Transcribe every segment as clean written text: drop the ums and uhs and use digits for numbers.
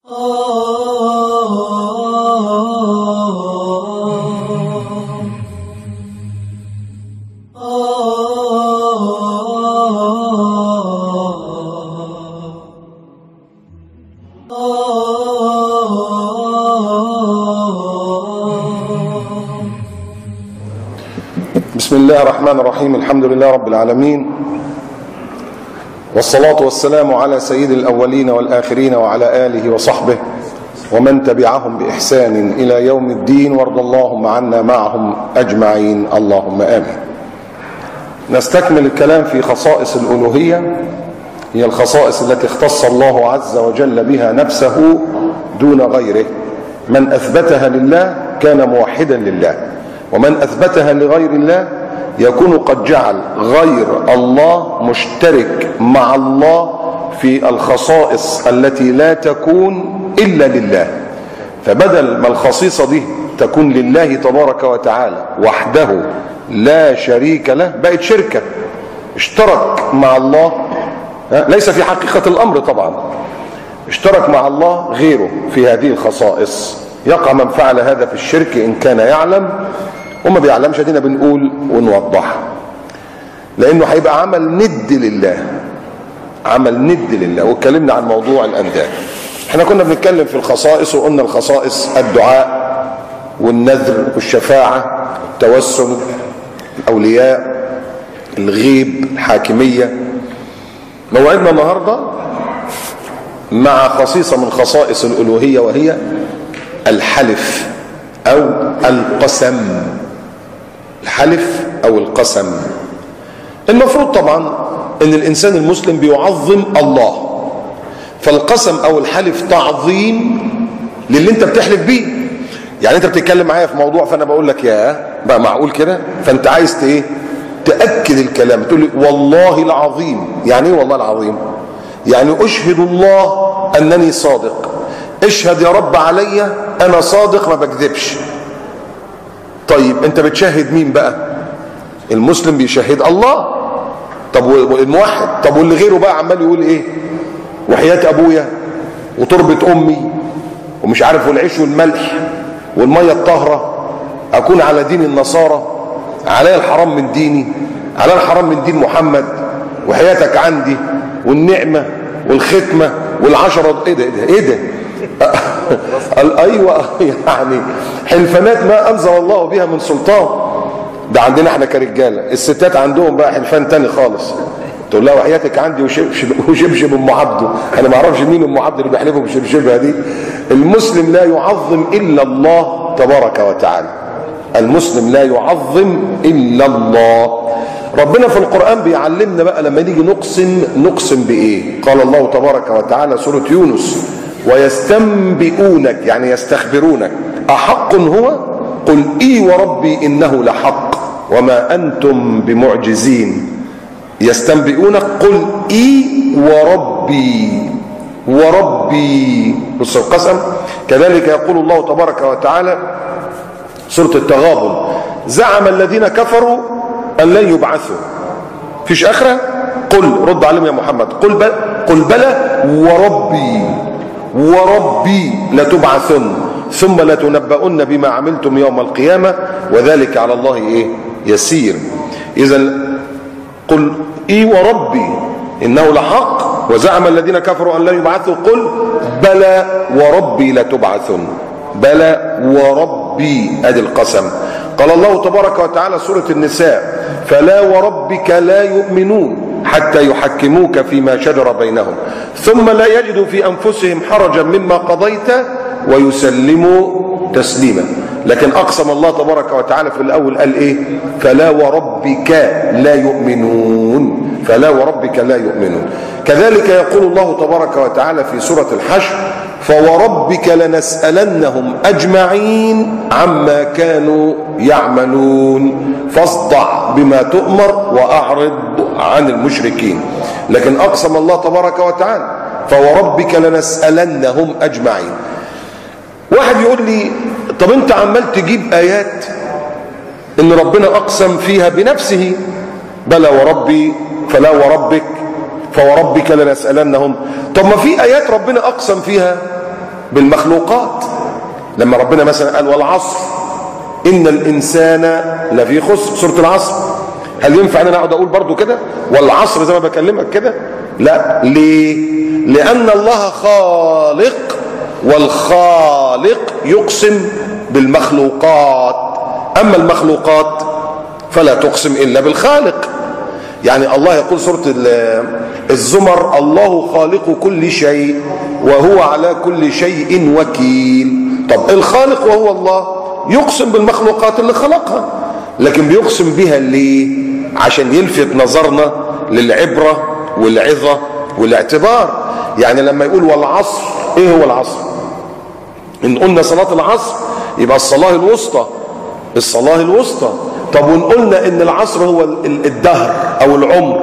بسم الله الرحمن الرحيم. الحمد لله رب العالمين، والصلاة والسلام على سيد الأولين والآخرين وعلى آله وصحبه ومن تبعهم بإحسان إلى يوم الدين، وارض اللهم عنا معهم أجمعين، اللهم آمين. نستكمل الكلام في خصائص الألوهية، هي الخصائص التي اختص الله عز وجل بها نفسه دون غيره. من أثبتها لله كان موحدا لله، ومن أثبتها لغير الله يكون قد جعل غير الله مشترك مع الله في الخصائص التي لا تكون إلا لله. فبدل ما الخصيصة دي تكون لله تبارك وتعالى وحده لا شريك له، بقت شركة، اشترك مع الله، ليس في حقيقة الأمر طبعا، اشترك مع الله غيره في هذه الخصائص. يقع من فعل هذا في الشرك إن كان يعلم، وما بيعلمش دينا بنقول ونوضح، لأنه هيبقى عمل ند لله، عمل ند لله. واتكلمنا عن موضوع الأنداد. احنا كنا بنتكلم في الخصائص، وقلنا الخصائص الدعاء والنذر والشفاعة، التوسل، الأولياء، الغيب، الحاكمية. موعدنا النهاردة مع خصيصة من خصائص الألوهية، وهي الحلف أو القسم. الحلف أو القسم. المفروض طبعا أن الإنسان المسلم بيعظم الله، فالقسم أو الحلف تعظيم للي أنت بتحلف بيه. يعني أنت بتتكلم معايا في موضوع، فأنا بقول لك يا بقى معقول كده، فأنت عايز تأكد الكلام، تقول لي والله العظيم. يعني إيه والله العظيم؟ يعني أشهد الله أنني صادق، اشهد يا رب عليا أنا صادق ما بكذبش. طيب انت بتشهد مين بقى؟ المسلم بيشهد الله. طب والموحد؟ طب واللي غيره بقى عمال يقول ايه؟ وحياة ابويا وتربة امي ومش عارف والعيش والملح والمية الطاهرة، اكون على دين النصارى، علي الحرام من ديني، علي الحرام من دين محمد، وحياتك عندي والنعمة والختمة والعشرة. ايه ده ايه ده ايه ده؟ ايوه، يعني حلفانات ما انزل الله بها من سلطان. ده عندنا احنا كرجاله. الستات عندهم بقى حلفان تاني خالص، تقول لها وحياتك عندي وشبشب ام عبده. انا ما اعرفش مين ام عبده اللي بيحلفوا بشبشبها دي. المسلم لا يعظم الا الله تبارك وتعالى. المسلم لا يعظم الا الله. ربنا في القرآن بيعلمنا بقى لما نيجي نقسم بايه. قال الله تبارك وتعالى سورة يونس: ويستنبئونك، يعني يستخبرونك، أحق هو؟ قل إي وربي إنه لحق وما أنتم بمعجزين. يستنبئونك، قل إي وربي. بص القسم. كذلك يقول الله تبارك وتعالى سورة التغابن: زعم الذين كفروا أن لن يبعثوا. فيش آخرة؟ قل، رد عليهم يا محمد، قل بلى وربي لتبعثن ثم لتنبؤن بما عملتم يوم القيامة وذلك على الله يسير. إذا قل إي وربي إنه لحق وزعم الذين كفروا أن لا يبعثوا، قل بلى وربي لتبعثن. بلى وربي، أدي القسم. قال الله تبارك وتعالى سورة النساء: فلا وربك لا يؤمنون حتى يحكموك فيما شجر بينهم ثم لا يجدوا في أنفسهم حرجا مما قضيت ويسلموا تسليما. لكن أقسم الله تبارك وتعالى في الأول قال إيه؟ فلا وربك لا يؤمنون. فلا وربك لا يؤمنون. كذلك يقول الله تبارك وتعالى في سورة الحشر: فوربك لنسألنهم أجمعين عما كانوا يعملون فاصدع بما تؤمر وأعرض عن المشركين. لكن أقسم الله تبارك وتعالى: فوربك لنسألنهم أجمعين. واحد يقول لي: طب انت عمال تجيب آيات ان ربنا أقسم فيها بنفسه، بلى وربي، فلا وربك، فوربك لنسألنهم. طب ما في آيات ربنا أقسم فيها بالمخلوقات. لما ربنا مثلا قال والعصر إن الإنسان لفي خسر، سورة العصر، هل ينفع أن أنا أقعد أقول برضو كده والعصر زي ما بكلمك كده؟ لا. ليه؟ لأن الله خالق، والخالق يقسم بالمخلوقات، أما المخلوقات فلا تقسم إلا بالخالق. يعني الله يقول سورة الزمر الله خالق كل شيء وهو على كل شيء وكيل. طب الخالق وهو الله يقسم بالمخلوقات اللي خلقها، لكن بيقسم بها ليه؟ عشان يلفت نظرنا للعبرة والعظة والاعتبار. يعني لما يقول والعصر، ايه هو العصر؟ ان قلنا صلاة العصر يبقى الصلاة الوسطى، الصلاة الوسطى. طب وان قلنا ان العصر هو الدهر او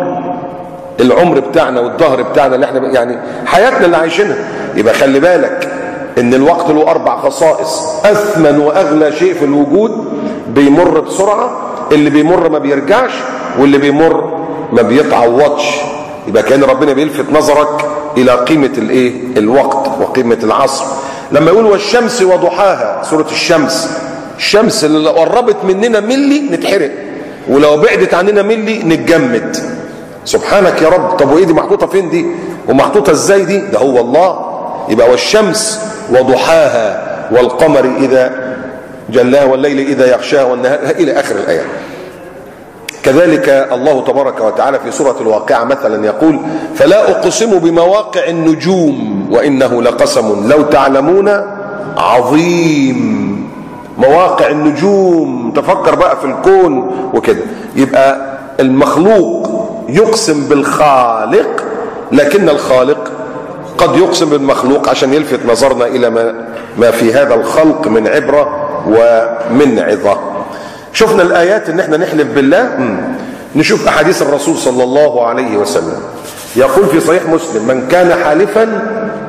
العمر بتاعنا والدهر بتاعنا اللي احنا يعني حياتنا اللي عايشينها، يبقى خلي بالك ان الوقت له 4 خصائص. اثمن واغلى شيء في الوجود بيمر بسرعة، اللي بيمر ما بيرجعش، واللي بيمر ما بيتعوضش. يبقى كان ربنا بيلفت نظرك الى قيمة الايه؟ الوقت وقيمة العصر. لما يقول والشمس وضحاها، سورة الشمس اللي لو قربت مننا ملي نتحرق، ولو بعدت عننا ملي نتجمد. سبحانك يا رب. طب وايه دي محطوطة فين دي؟ ومحطوطة ازاي دي؟ ده هو الله. يبقى والشمس وضحاها والقمر إذا جلاها والليل إذا يغشاها والنهار إلى آخر الآية. كذلك الله تبارك وتعالى في سورة الواقعة مثلا يقول فلا أقسم بمواقع النجوم وإنه لقسم لو تعلمون عظيم. مواقع النجوم، تفكر بقى في الكون وكده. يبقى المخلوق يقسم بالخالق، لكن الخالق قد يقسم بالمخلوق عشان يلفت نظرنا إلى ما في هذا الخلق من عبرة ومن عظة. شفنا الآيات ان احنا نحلف بالله. نشوف أحاديث الرسول صلى الله عليه وسلم. يقول في صحيح مسلم من كان حالفا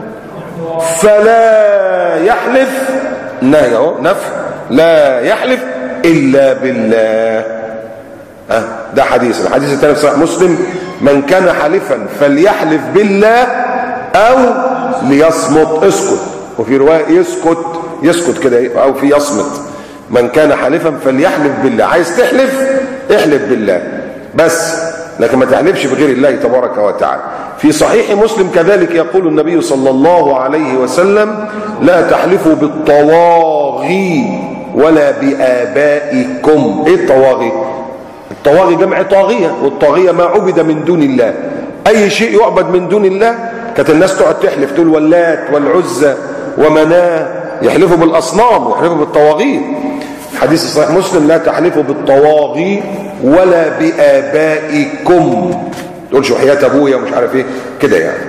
فلا يحلف، نفي، لا يحلف إلا بالله. ده حديث. الحديث الثاني في صحيح مسلم من كان حالفا فليحلف بالله أو ليصمت، اسكت. وفي رواية يسكت كده، أو في يصمت. من كان حالفا فليحلف بالله. عايز تحلف احلف بالله بس، لكن ما تحلفش بغير الله تبارك وتعالى. في صحيح مسلم كذلك يقول النبي صلى الله عليه وسلم لا تحلفوا بالطواغي ولا بآبائكم. ايه الطواغي؟ الطواغي جمع طاغية، والطاغية ما عبد من دون الله. اي شيء يعبد من دون الله كانت الناس تقعد تحلف، تقول واللات والعزى ومناه، يحلفوا بالاصنام ويحلفوا بالطواغيت. حديث صحيح مسلم لا تحلفوا بالطواغي ولا بآبائكم، تقولش وحياة ابويا ومش عارف ايه كده. يعني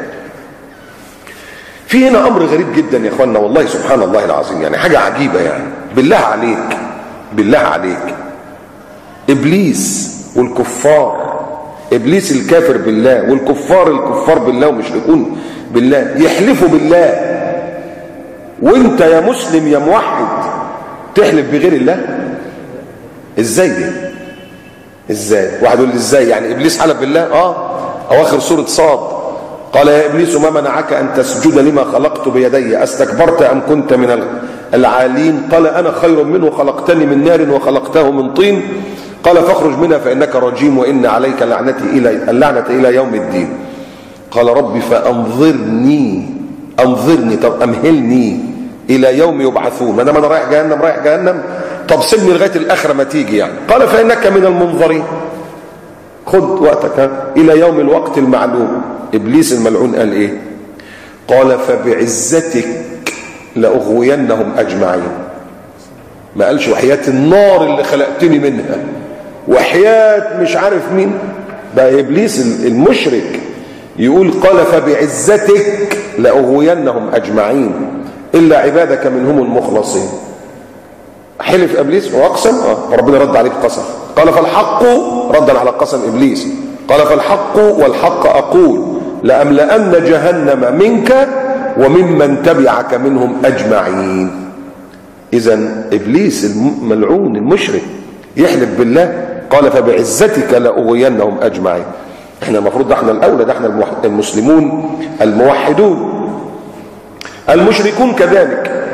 في هنا امر غريب جدا يا اخوانا، والله سبحان الله العظيم، يعني حاجة عجيبة. يعني بالله عليك ابليس والكفار، ابليس الكافر بالله والكفار بالله ومشركون بالله يحلفوا بالله، وانت يا مسلم يا موحد تحلف بغير الله؟ ازاي دي؟ ازاي؟ واحد يقول لي ازاي يعني ابليس حلف بالله؟ اواخر سورة صاد قال يا ابليس ما منعك ان تسجد لما خلقت بيدي استكبرت ام كنت من العالين؟ قال انا خير منه خلقتني من نار وخلقته من طين. قال فاخرج منها فانك رجيم وان عليك اللعنة الى يوم الدين. قال ربي فانظرني، طب امهلني الى يوم يبعثون، ما دام انا رايح جهنم، طب سيبني لغايه الاخره ما تيجي يعني. قال فانك من المنظرين، خد وقتك الى يوم الوقت المعلوم. ابليس الملعون قال ايه؟ قال فبعزتك لاغوينهم اجمعين. ما قالش وحياة النار اللي خلقتني منها، وحياة مش عارف مين. بقى ابليس المشرك يقول قال فبعزتك لاغوينهم اجمعين الا عبادك منهم المخلصين. حلف ابليس واقسم، ربنا رد عليه بقسم. قال فالحق، ردا على قسم ابليس، قال فالحق والحق اقول لاملأن جهنم منك وممن تبعك منهم اجمعين. اذا ابليس الملعون المشرك يحلف بالله، قال فبعزتك لاغوينهم اجمعين. احنا المفروض ده احنا الاولى، ده احنا المسلمون الموحدون. المشركون كذلك.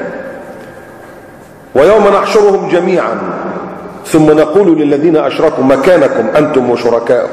ويوم نحشرهم جميعا ثم نقول للذين أشركوا مكانكم أنتم وشركاؤكم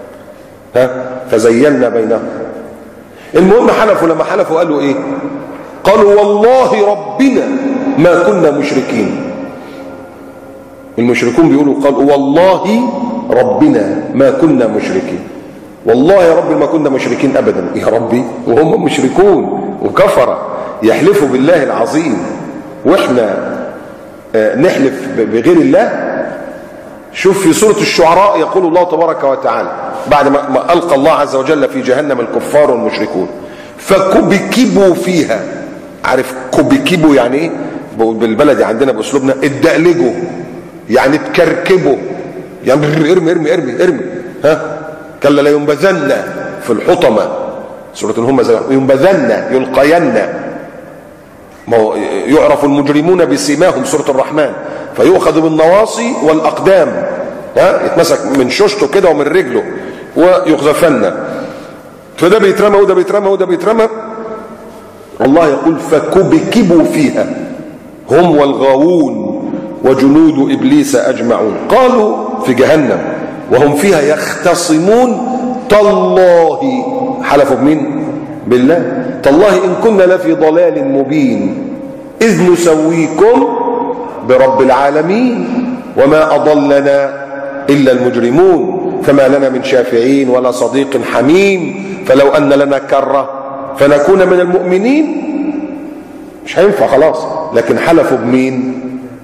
فزيلنا بينهم. المهم حلفوا، لما حلفوا قالوا ايه؟ قالوا والله ربنا ما كنا مشركين. المشركون بيقولوا قالوا والله ربنا ما كنا مشركين، والله يا رب ما كنا مشركين ابدا. يا ربي وهم مشركون وكفر يحلفوا بالله العظيم واحنا نحلف بغير الله. شوف في سورة الشعراء يقول الله تبارك وتعالى بعد ما ألقى الله عز وجل في جهنم الكفار والمشركون فكبكبوا فيها. عارف كبكبوا يعني ايه؟ بالبلدي عندنا بأسلوبنا اتدقلجوا، يعني تكركبوا، يعني ارمي ارمي ارمي ارمي. كلا لا ينبذن في الحطمة، سورة الهمزة، ينبذن يلقين. ما هو يعرف المجرمون بسيماهم سورة الرحمن، فيؤخذ بالنواصي والأقدام، يتمسك من شوشته كده ومن رجله ويقذفن. فده بيترمى وده بيترمى وده بيترمى. الله يقول فكبكبوا فيها هم والغاوون وجنود إبليس أجمعون. قالوا في جهنم وهم فيها يختصمون تالله، حلفوا بمين؟ بالله. تالله إن كنا لفي ضلال مبين إذ نسويكم برب العالمين وما أضلنا إلا المجرمون فما لنا من شافعين ولا صديق حميم فلو أن لنا كرة فنكون من المؤمنين. مش هينفع خلاص، لكن حلفوا بمين؟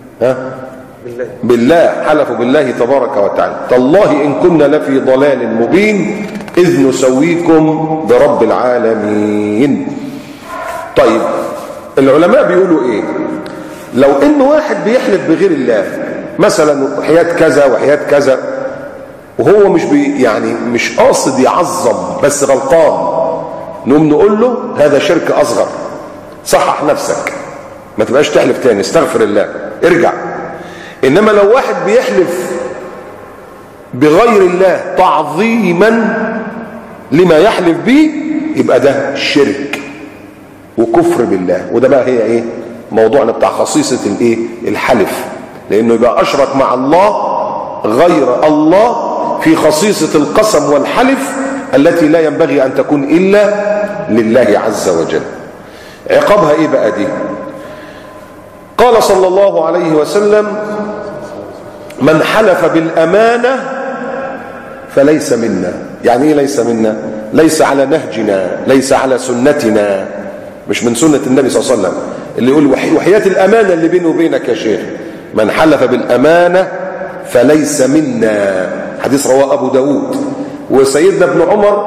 بالله. حلفوا بالله تبارك وتعالى تالله إن كنا لفي ضلال مبين إذ نسويكم برب العالمين. طيب العلماء بيقولوا ايه؟ لو ان واحد بيحلف بغير الله مثلا وحياة كذا وحياة كذا وهو مش يعني مش قاصد يعظم بس غلطان، نقوم نقول له هذا شرك اصغر، صحح نفسك ما تبقاش تحلف تاني، استغفر الله ارجع. انما لو واحد بيحلف بغير الله تعظيما لما يحلف به يبقى ده شرك وكفر بالله. وده بقى هي ايه موضوعنا بتاع خصيصة الايه الحلف، لانه يبقى اشرك مع الله غير الله في خصيصة القسم والحلف التي لا ينبغي ان تكون الا لله عز وجل. عقابها ايه بقى دي؟ قال صلى الله عليه وسلم من حلف بالامانة فليس منا. يعني ايه ليس منا؟ ليس على نهجنا، ليس على سنتنا، مش من سنة النبي صلى الله عليه وسلم. اللي يقول وحياة الأمانة اللي بينه وبينك يا شيخ، من حلف بالأمانة فليس منا. حديث رواه أبو داود. وسيدنا ابن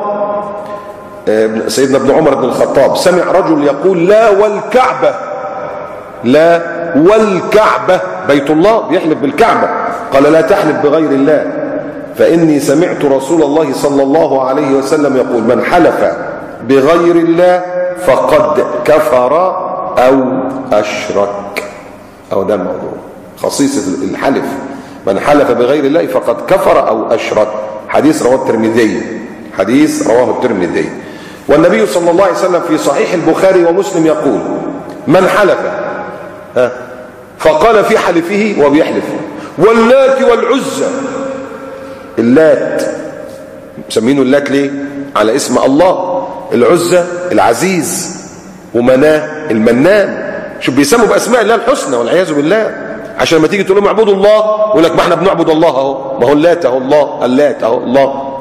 عمر بن الخطاب سمع رجل يقول لا والكعبة، لا والكعبة بيت الله، بيحلف بالكعبة. قال لا تحلف بغير الله فإني سمعت رسول الله صلى الله عليه وسلم يقول من حلف بغير الله فقد كفر أو أشرك. أو ده الموضوع خصيصة الحلف، من حلف بغير الله فقد كفر أو أشرك. حديث رواه الترمذي، حديث رواه الترمذي. والنبي صلى الله عليه وسلم في صحيح البخاري ومسلم يقول من حلف فقال في حلفه وبيحلف واللات والعزى. اللات مسمينه اللات ليه؟ على اسم الله. العزى العزيز، ومناه المنان. شوف بيسموا باسماء الله الحسنى والعياذ بالله، عشان لما تيجي تقول لهم اعبدوا الله يقول لك ما احنا بنعبد الله اهو، ما هو اللات اهو الله، اللات اهو الله.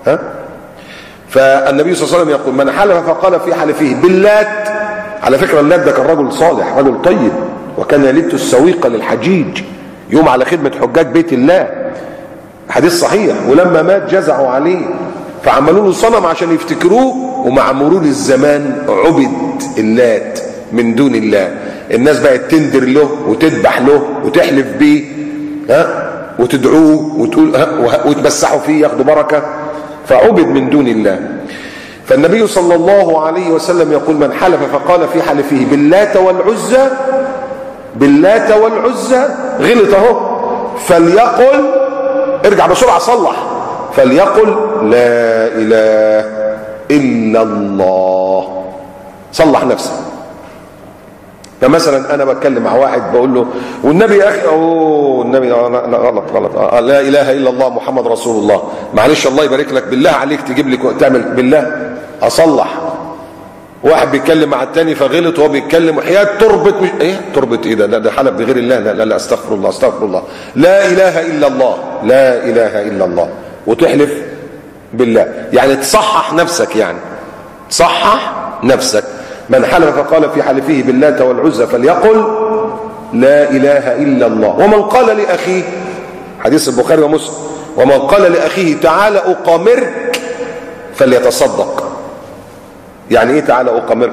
فالنبي صلى الله عليه وسلم يقول من حلف فقال في حلفه باللات. على فكره اللات ده كان رجل صالح، رجل طيب، وكان يلت السويق للحجيج، يوم على خدمه حجاج بيت الله، حديث صحيح. ولما مات جزعوا عليه فعملوا له صنم عشان يفتكروه، ومع مرور الزمان عبد اللات من دون الله. الناس بقت تندر له وتذبح له وتحلف بيه وتدعوه وتقول وتمسحوا فيه ياخدوا بركه، فعبد من دون الله. فالنبي صلى الله عليه وسلم يقول من حلف فقال في حلفه باللات والعزى، باللات والعزى، غلط اهو، فليقل، ارجع بسرعه صلح، فليقل لا اله الا الله. صلح نفسك، فمثلا انا بتكلم مع واحد بقول له والنبي يا اخي، النبي غلط لا اله الا الله محمد رسول الله، معلش الله يبارك لك بالله عليك تجيب لي تعمل بالله اصلح. واحد بيتكلم مع التاني فغلط وهو بيتكلم وحياة تربط، مش ايه تربط ايه ده حلف بغير الله، لا استغفر الله لا اله الا الله، لا اله الا الله، وتحلف بالله، يعني تصحح نفسك، يعني تصحح نفسك. من حلف فقال في حلفه باللات والعزى فليقل لا اله الا الله. ومن قال لاخيه، حديث البخاري ومسلم، ومن قال لاخيه تعالى اقامرك فليتصدق. يعني ايه تعالى اقامرك؟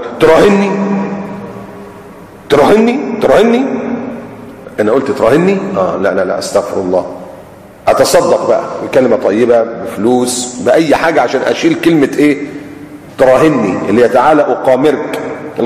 تراهني انا قلت تراهني؟ لا استغفر الله، اتصدق بقى بكلمه طيبه، بفلوس، باي حاجه عشان اشيل كلمه ايه تراهني، اللي هي تعالى اقامرك.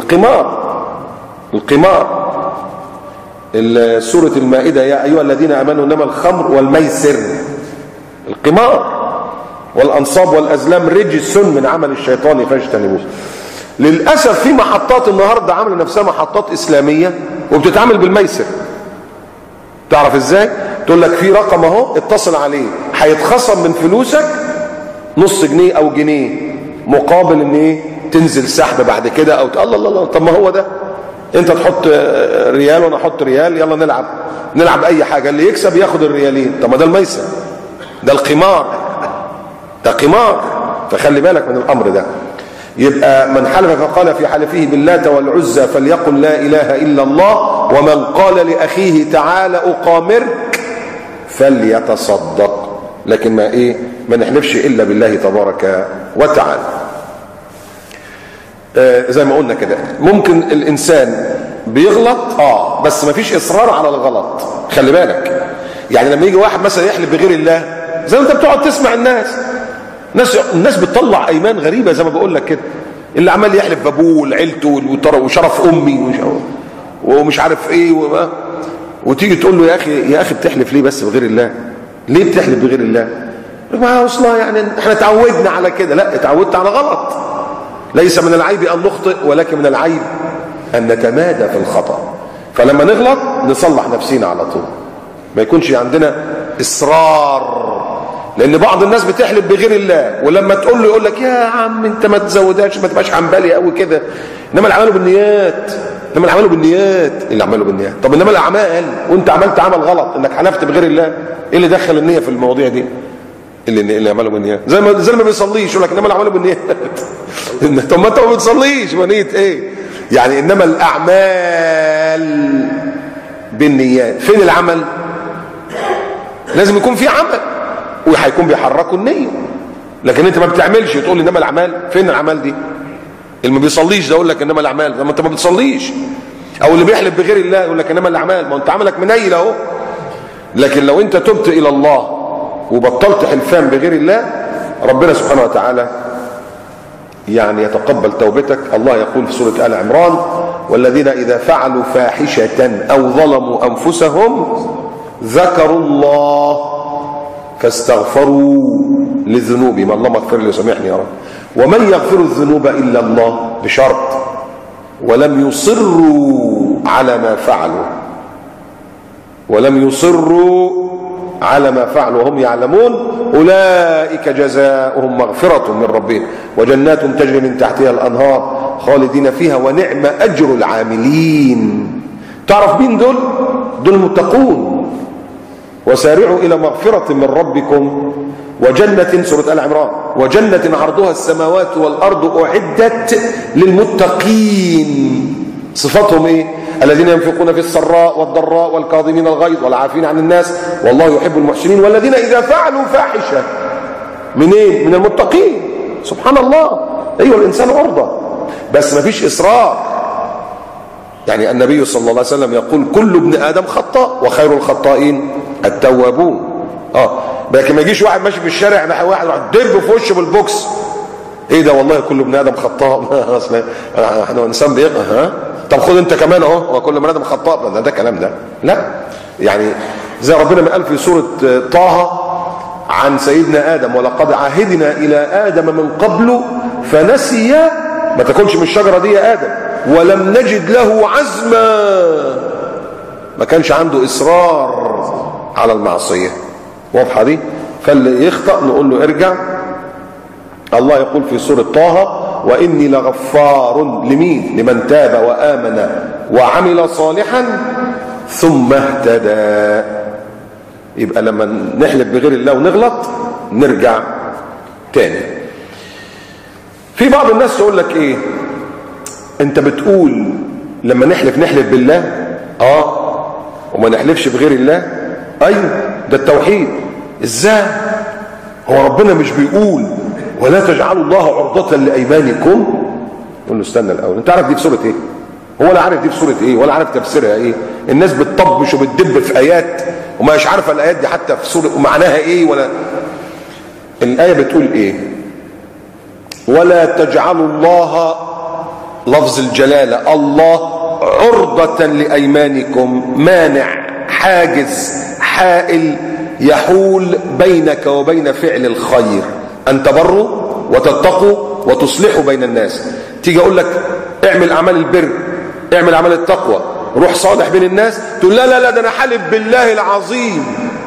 القمار سورة المائدة يا ايها الذين امنوا انما الخمر والميسر، القمار والانصاب والازلام رجس من عمل الشيطان فاجتنبوه. للاسف في محطات النهارده عامله نفسها محطات اسلاميه وبتتعامل بالميسر. تعرف ازاي؟ تقول لك في رقم اهو اتصل عليه هيتخصم من فلوسك نص جنيه او جنيه مقابل ان ايه تنزل سحب بعد كده، او الله طب ما هو ده، انت تحط ريال وانا احط ريال، يلا نلعب اي حاجه، اللي يكسب ياخد الريالين. طب ما ده الميسر، ده القمار، ده قمار. فخلي بالك من الامر ده. يبقى من حلف فقال في حلفه باللات والعزى فليقل لا اله الا الله، ومن قال لاخيه تعالى اقامرك فليتصدق. لكن ما نحلفش الا بالله تبارك وتعالى. زي ما قلنا كده ممكن الانسان بيغلط بس ما فيش اصرار على الغلط. خلي بالك، يعني لما يجي واحد مثلا يحلف بغير الله، زي ما انت بتقعد تسمع الناس بتطلع ايمان غريبه زي ما بقول لك كده، اللي عمال يحلف بابوه وعيلته وشرف امي ومش عارف ايه وتيجي تقول له يا اخي بتحلف ليه بس بغير الله؟ ليه بتحلف بغير الله؟ ما اصلا يعني احنا اتعودنا على كده. لا، اتعودت على غلط. ليس من العيب ان نخطئ، ولكن من العيب ان نتمادى في الخطأ. فلما نغلط نصلح نفسينا على طول، ما يكونش عندنا اصرار. لان بعض الناس بتحلف بغير الله، ولما تقول له يقول لك يا عم انت ما تزودهاش، ما تبقاش حنبلي قوي كده، انما الاعمال بالنيات، اللي اعمله بالنيات. طب انما الاعمال وانت عملت عمل غلط انك حلفت بغير الله، ايه اللي دخل النيه في المواضيع دي؟ اللي عمله بالنيات، زي ما بيصليش يقول لك انما الاعمال بالنيات. طب ما انت ما بتصليش، ونيه ايه؟ يعني انما الاعمال بالنيات. فين العمل؟ لازم يكون في عمل وهيكون بيحركوا النيه. لكن انت ما بتعملش تقول انما الاعمال. فين الاعمال دي؟ اللي ما بيصليش ده يقول لك انما الاعمال، ما انت ما بتصليش. او اللي بيحلف بغير الله يقول لك انما الاعمال، ما انت عملك منيل اهو. لكن لو انت تبت الى الله وبطلت حلفان بغير الله، ربنا سبحانه وتعالى يعني يتقبل توبتك. الله يقول في سورة آل عمران: والذين إذا فعلوا فاحشة أو ظلموا أنفسهم ذكروا الله فاستغفروا لذنوبهم. اللهم اغفر لي وسامحني يا رب. ومن يغفر الذنوب إلا الله، بشرط: ولم يصروا على ما فعلوا، وهم يعلمون، أولئك جزاؤهم مغفرة من ربهم وجنات تجري من تحتها الأنهار خالدين فيها ونعم أجر العاملين. تعرف مين دول؟ دول المتقون. وسارعوا إلى مغفرة من ربكم وجنة، سورة آل عمران، وجنة عرضها السماوات والأرض أعدت للمتقين. صفاتهم ايه؟ الذين ينفقون في السراء والضراء والكاظمين الغيظ والعافين عن الناس والله يحب المحسنين. والذين إذا فعلوا فاحشة، منين؟ من المتقين. سبحان الله. ايوه الانسان عرضة، بس ما فيش اصرار. يعني النبي صلى الله عليه وسلم يقول: كل ابن ادم خطاء وخير الخطائين التوابون. لكن ما يجيش واحد ماشي في الشارع ده واحد يروح دب في وشه بالبوكس، ايه ده؟ والله كل ابن ادم خطاء. احنا انسان بيقع. طب خد انت كمان اهو، وكل ابن ادم خطاء. ده كلام ده؟ لا. يعني زي ربنا ما قال في سورة طه عن سيدنا آدم: ولقد عهدنا إلى آدم من قبل فنسي. ما تاكلش من الشجرة دي يا آدم، ولم نجد له عزما، ما كانش عنده إصرار على المعصية. واضحة دي؟ فاللي يخطأ نقول له ارجع. الله يقول في سورة طه: وإني لغفار لمين؟ لمن تاب وآمن وعمل صالحا ثم اهتدى. يبقى لما نحلف بغير الله ونغلط نرجع تاني. في بعض الناس تقول لك ايه، انت بتقول لما نحلف بالله وما نحلفش بغير الله. ايوه، ده التوحيد. ازاي؟ هو ربنا مش بيقول ولا تجعلوا الله عرضة لأيمانكم؟ قول له استنى الاول، انت عارف دي في سورة ايه؟ هو لا عارف دي في سورة ايه ولا عارف تفسيرها ايه. الناس بتطبش وبتدب في ايات وما مش عارفه الايات دي حتى في سورة ومعناها ايه. ولا الايه بتقول ايه؟ ولا تجعلوا الله، لفظ الجلالة الله، عرضة لأيمانكم، مانع، حاجز، حائل، يحول بينك وبين فعل الخير، أن تبروا وتتقوا وتصلحوا بين الناس. تيجي أقول لك اعمل أعمال البر، اعمل أعمال التقوى، روح صالح بين الناس، تقول لا لا لا ده أنا حالف بالله العظيم.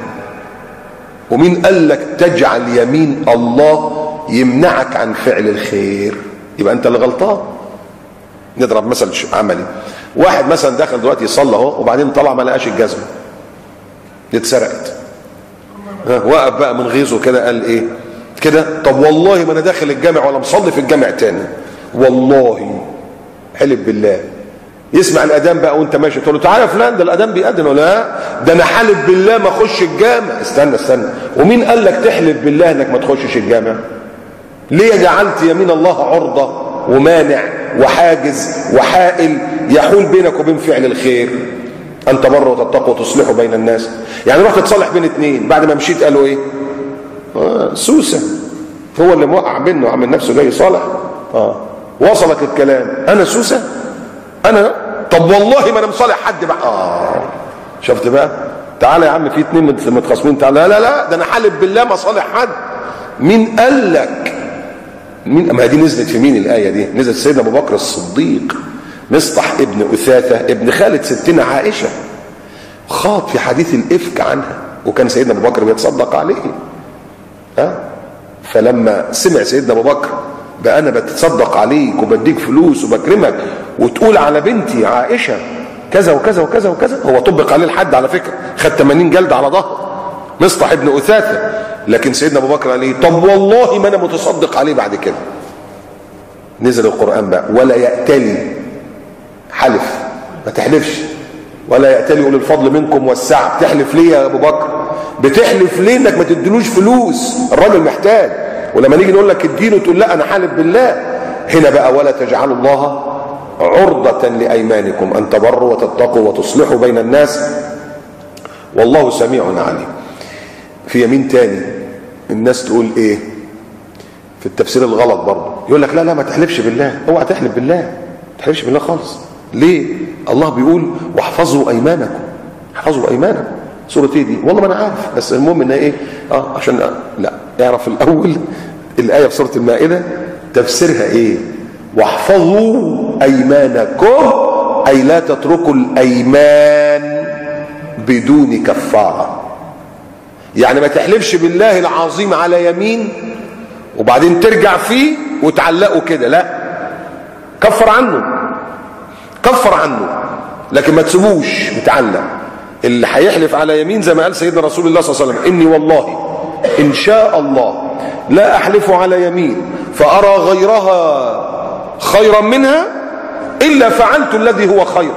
ومين قال لك تجعل يمين الله يمنعك عن فعل الخير؟ يبقى أنت اللي غلطان. نضرب مثل عملي، واحد مثلا داخل دلوقتي يصلي اهو وبعدين طلع ما لقاش الجزمه دي اتسرقت، وقف بقى من غيظه كده قال ايه كده؟ طب والله ما انا داخل الجامع ولا مصلي في الجامع تاني، والله حلف بالله. يسمع الاذان بقى وانت ماشي تقول له تعالى يا فلان ده الاذان بيأذن، ولا لا ده انا حالف بالله ما اخش الجامع. استنى، ومين قال لك تحلف بالله انك ما تخشش الجامع؟ ليه جعلت يمين الله عرضه ومانع وحاجز وحائل يحول بينك وبين فعل الخير؟ أن تبروا وتتقوا وتصلحوا بين الناس. يعني رحت تصلح بين اتنين، بعد ما مشيت قالوا ايه؟ سوسة هو اللي موقع بينه وعمل نفسه جاي صالح. وصلك الكلام، انا سوسة؟ انا؟ طب والله ما انا مصالح حد بقى. شفت بقى؟ تعالى يا عم في اتنين متخاصمين، تعالى. لا لا ده انا حالف بالله ما صالح حد. مين قال لك؟ ما دي نزلت في مين الآية دي؟ نزلت سيدنا أبو بكر الصديق، مصطح ابن أثاثة ابن خالد ستنا عائشة، خاض في حديث الإفك عنها، وكان سيدنا أبو بكر بيتصدق عليه. فلما سمع سيدنا أبو بكر بقى أنا بتصدق عليك وبديك فلوس وبكرمك وتقول على بنتي عائشة كذا وكذا وكذا وكذا، هو طبق عليه الحد على فكرة، خد 80 جلد على ظهره مصطح ابن أثاثة. لكن سيدنا ابو بكر قال ايه؟ طب والله ما انا متصدق عليه بعد كده. نزل القرآن بقى ولا يأتلي، حلف ما تحلفش، ولا يأتلي أولي الفضل منكم والسعة. بتحلف ليه يا ابو بكر؟ بتحلف ليه انك ما تديلوش فلوس؟ الراجل محتاج، ولما نيجي نقول لك اديله تقول لا انا حالف بالله. هنا بقى ولا تجعلوا الله عرضة لأيمانكم أن تبروا وتتقوا وتصلحوا بين الناس والله سميع عليم. في يمين تاني الناس تقول ايه في التفسير الغلط برضه، يقول لك لا لا ما تحلفش بالله، اوعى تحلف بالله، ما تحلفش بالله خالص. ليه؟ الله بيقول واحفظوا ايمانكم، احفظوا ايمانكم. سورة ايه دي؟ والله ما انا عارف، بس المهم انها ايه عشان لا اعرف الاول الايه في سورة المائدة تفسيرها ايه. واحفظوا ايمانكم اي لا تتركوا الايمان بدون كفاره. يعني ما تحلفش بالله العظيم على يمين وبعدين ترجع فيه وتعلقه كده، لا، كفر عنه، لكن ما تسيبوش متعلق. اللي هيحلف على يمين زي ما قال سيدنا رسول الله صلى الله عليه وسلم: اني والله ان شاء الله لا احلف على يمين فارى غيرها خيرا منها الا فعلت الذي هو خير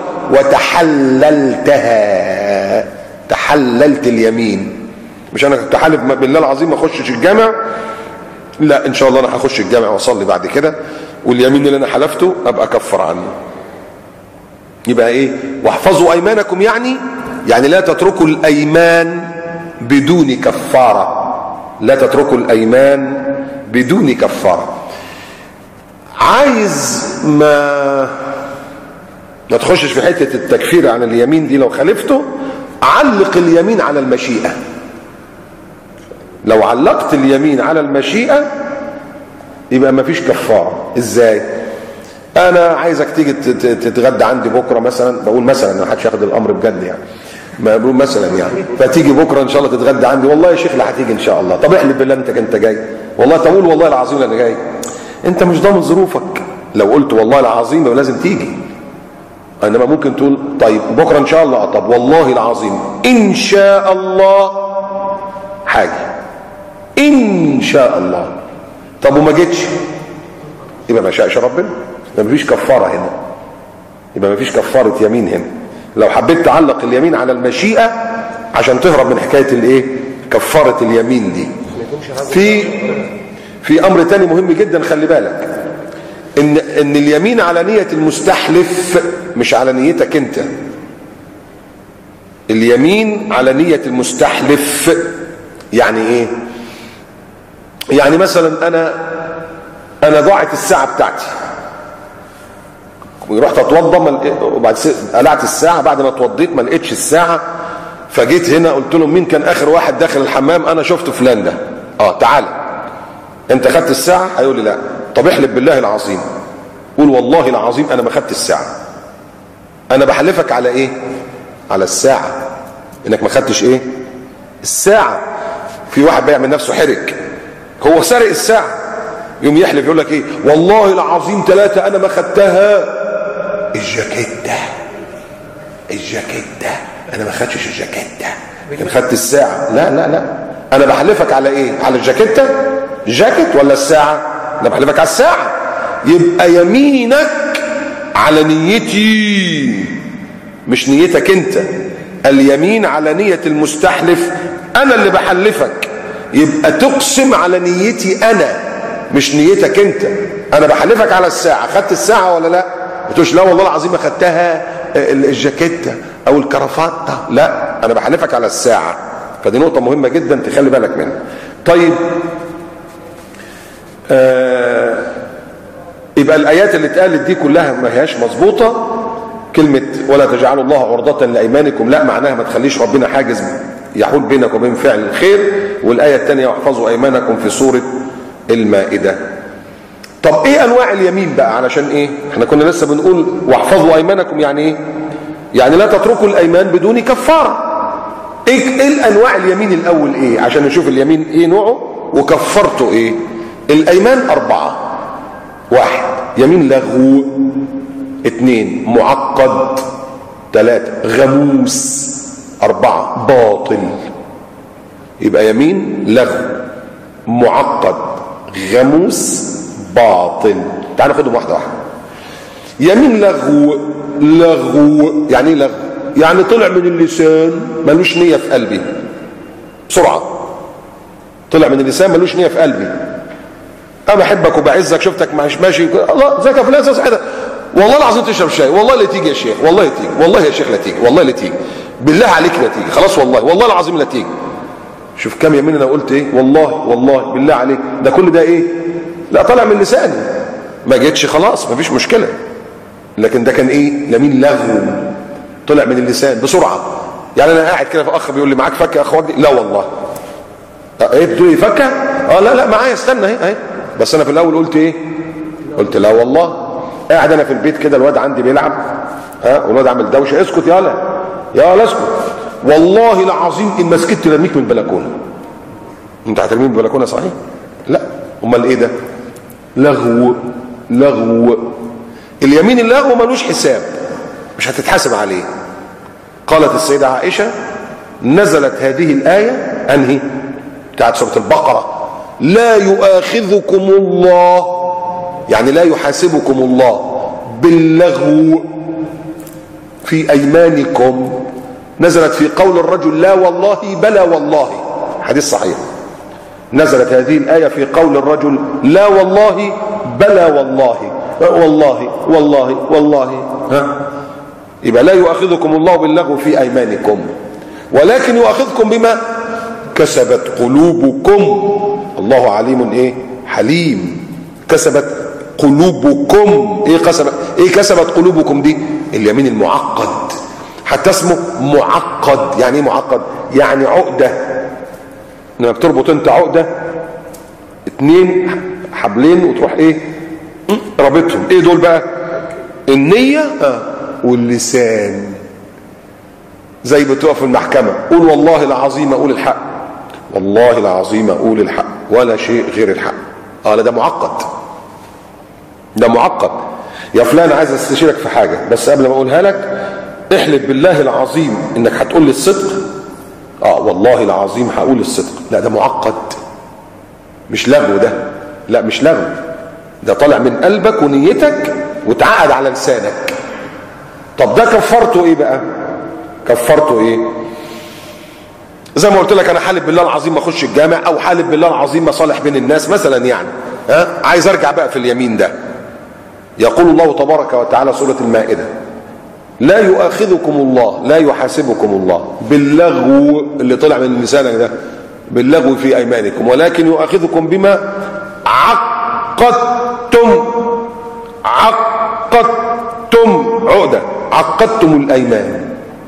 وتحللتها. تحللت اليمين، مش انا كنت حالف بالله العظيم ما اخشش الجامع، لا ان شاء الله انا هخش الجامع واصلي بعد كده، واليمين اللي انا حلفته ابقى كفر عنه. يبقى ايه؟ واحفظوا ايمانكم، يعني لا تتركوا الايمان بدون كفاره، لا تتركوا الايمان بدون كفاره. عايز ما تخشش في حته التكفير عن اليمين دي، لو خالفته علق اليمين على المشيئه. لو علقت اليمين على المشيئة يبقى ما فيش كفارة. ازاي؟ انا عايزك تيجي تتغدى عندي بكره مثلا، بقول مثلا ما حدش ياخد الامر بجد يعني، ما بقول مثلا يعني، فتيجي بكره ان شاء الله تتغدى عندي. والله يا شيخ لا هتيجي ان شاء الله. طب احلف بالله انت جاي. والله تقول والله العظيم انا جاي. انت مش ضامن ظروفك. لو قلت والله العظيم يبقى لازم تيجي. انما ممكن تقول طيب بكره ان شاء الله، طب والله العظيم ان شاء الله حاجه ان شاء الله. طب وما جيتش يبقى ما شاءش ربنا، يبقى مفيش كفاره هنا، يبقى مفيش كفاره يمين هنا. لو حبيت تعلق اليمين على المشيئه عشان تهرب من حكايه الايه؟ كفاره اليمين دي. في امر تاني مهم جدا، خلي بالك ان اليمين على نيه المستحلف مش على نيتك انت. اليمين على نيه المستحلف يعني ايه؟ يعني مثلا انا ضاعت الساعه بتاعتي، رحت اتوضى وبعد قلعت الساعه، بعد ما اتوضيت ما لقيتش الساعه، فجيت هنا قلت لهم مين كان اخر واحد داخل الحمام؟ انا شفت فلان ده. تعالى انت خدت الساعه؟ هيقول لي لا. طب احلف بالله العظيم، قول والله العظيم انا ما خدت الساعه. انا بحلفك على ايه؟ على الساعه، انك ما خدتش ايه؟ الساعه. في واحد بيعمل نفسه حرك، هو سرق الساعه، يوم يحلف يقول لك ايه؟ والله العظيم 3 انا ما خدتها. الجاكيت ده انا ما خدتش الجاكيت ده، لكن خدت الساعه. لا لا لا، انا بحلفك على ايه؟ على الجاكيت ده؟ الجاكيت ولا الساعه؟ انا بحلفك على الساعه. يبقى يمينك على نيتي مش نيتك انت. اليمين على نيه المستحلف، انا اللي بحلفك، يبقى تقسم على نيتي انا مش نيتك انت. انا بحلفك على الساعه، خدت الساعه ولا لا؟ ما تقولش لا والله العظيم ما خدتها الجاكيته او الكرافته، لا انا بحلفك على الساعه. فدي نقطه مهمه جدا تخلي بالك منها. طيب يبقى الايات اللي اتقالت دي كلها ما هياش مظبوطه. كلمه ولا تجعلوا الله عرضه لايمانكم، لا معناها ما تخليش ربنا حاجز يحول بينك وبين فعل الخير. والايه الثانيه واحفظوا ايمانكم في سوره المائده. طب ايه انواع اليمين بقى؟ علشان ايه؟ احنا كنا لسه بنقول واحفظوا ايمانكم يعني ايه؟ يعني لا تتركوا الايمان بدون كفاره. ايه الانواع اليمين الاول ايه؟ عشان نشوف اليمين ايه نوعه وكفرته ايه. الايمان 4: 1 يمين لغو، 2 معقد، 3 غموس، 4 باطل. يبقى يمين لغو، معقد، غموس، باطل. تعال ناخدهم واحده واحده. يمين لغو يعني ايه لغو؟ يعني طلع من اللسان ملوش نيه في قلبي بسرعه. طلع من اللسان ملوش نيه في قلبي. انا بحبك وبعزك، شفتك ماشي الله ازيك يا فلان صحيح، والله العظيم تشرب شاي، والله لا تيجي يا شيخ، والله تيجي، والله يا شيخ لا تيجي، والله لا تيجي، بالله عليك لا تيجي، خلاص والله العظيم لا تيجي. شوف كم يمين انا قلت ايه؟ والله بالله عليك. ده كل ده ايه؟ لا طلع من لساني، ما جيتش خلاص مفيش مشكله. لكن ده كان ايه؟ يمين لغو، طلع من اللسان بسرعه. يعني انا قاعد كده في اخ بيقول لي معاك فكه يا اخوات؟ لا والله. ايه بتقول لي فكه؟ لا معايا استنى اهي. بس انا في الاول قلت ايه؟ قلت لا والله. قاعد انا في البيت كده، الواد عندي بيلعب، والواد عامل دوشه، اسكت يالا اسكت، والله العظيم ان ما سكت رميك من البلكونه. انت هترميني من البلكونه صحيح؟ لا، امال ايه ده؟ لغو. اليمين اللغو ملوش حساب، مش هتتحاسب عليه. قالت السيدة عائشة نزلت هذه الآية أنهي؟ بتاعت سورة البقرة: لا يؤاخذكم الله، يعني لا يحاسبكم الله باللغو في أيمانكم. نزلت في قول الرجل لا والله بلى والله، حديث صحيح. نزلت هذه الآية في قول الرجل لا والله بلى والله. يبقى لا يؤاخذكم الله باللغو في أيمانكم، ولكن يؤاخذكم بما كسبت قلوبكم. الله عليم ايه؟ حليم. كسبت قلوبكم. ايه كسبت قلوبكم دي؟ اليمين المعقد، حتى اسمه معقد. يعني ايه معقد؟ يعني عقدة. لما بتربط انت عقدة 2 حبلين وتروح ايه؟ رابطهم. ايه دول بقى؟ النية واللسان. زي بتقف في المحكمة قول والله العظيم اقول الحق، والله العظيم اقول الحق ولا شيء غير الحق. لا ده معقد، ده معقد. يا فلان عايز استشيرك في حاجة بس قبل ما اقولها لك احلف بالله العظيم انك هتقول لي الصدق. والله العظيم هقول الصدق. لا ده معقد، مش لغو ده، لا مش لغو، ده طالع من قلبك ونيتك وتعقد على لسانك. طب ده كفرته ايه بقى؟ كفرته ايه؟ زي ما قلت لك انا حالف بالله العظيم ما اخش الجامع، او حالف بالله العظيم ما صالح بين الناس مثلا، يعني عايز ارجع بقى في اليمين ده. يقول الله تبارك وتعالى سورة المائدة: لا يؤاخذكم الله، لا يحاسبكم الله باللغو اللي طلع من لسانك ده، باللغو في ايمانكم، ولكن يؤاخذكم بما عقدتم عقدة عقدتم الايمان.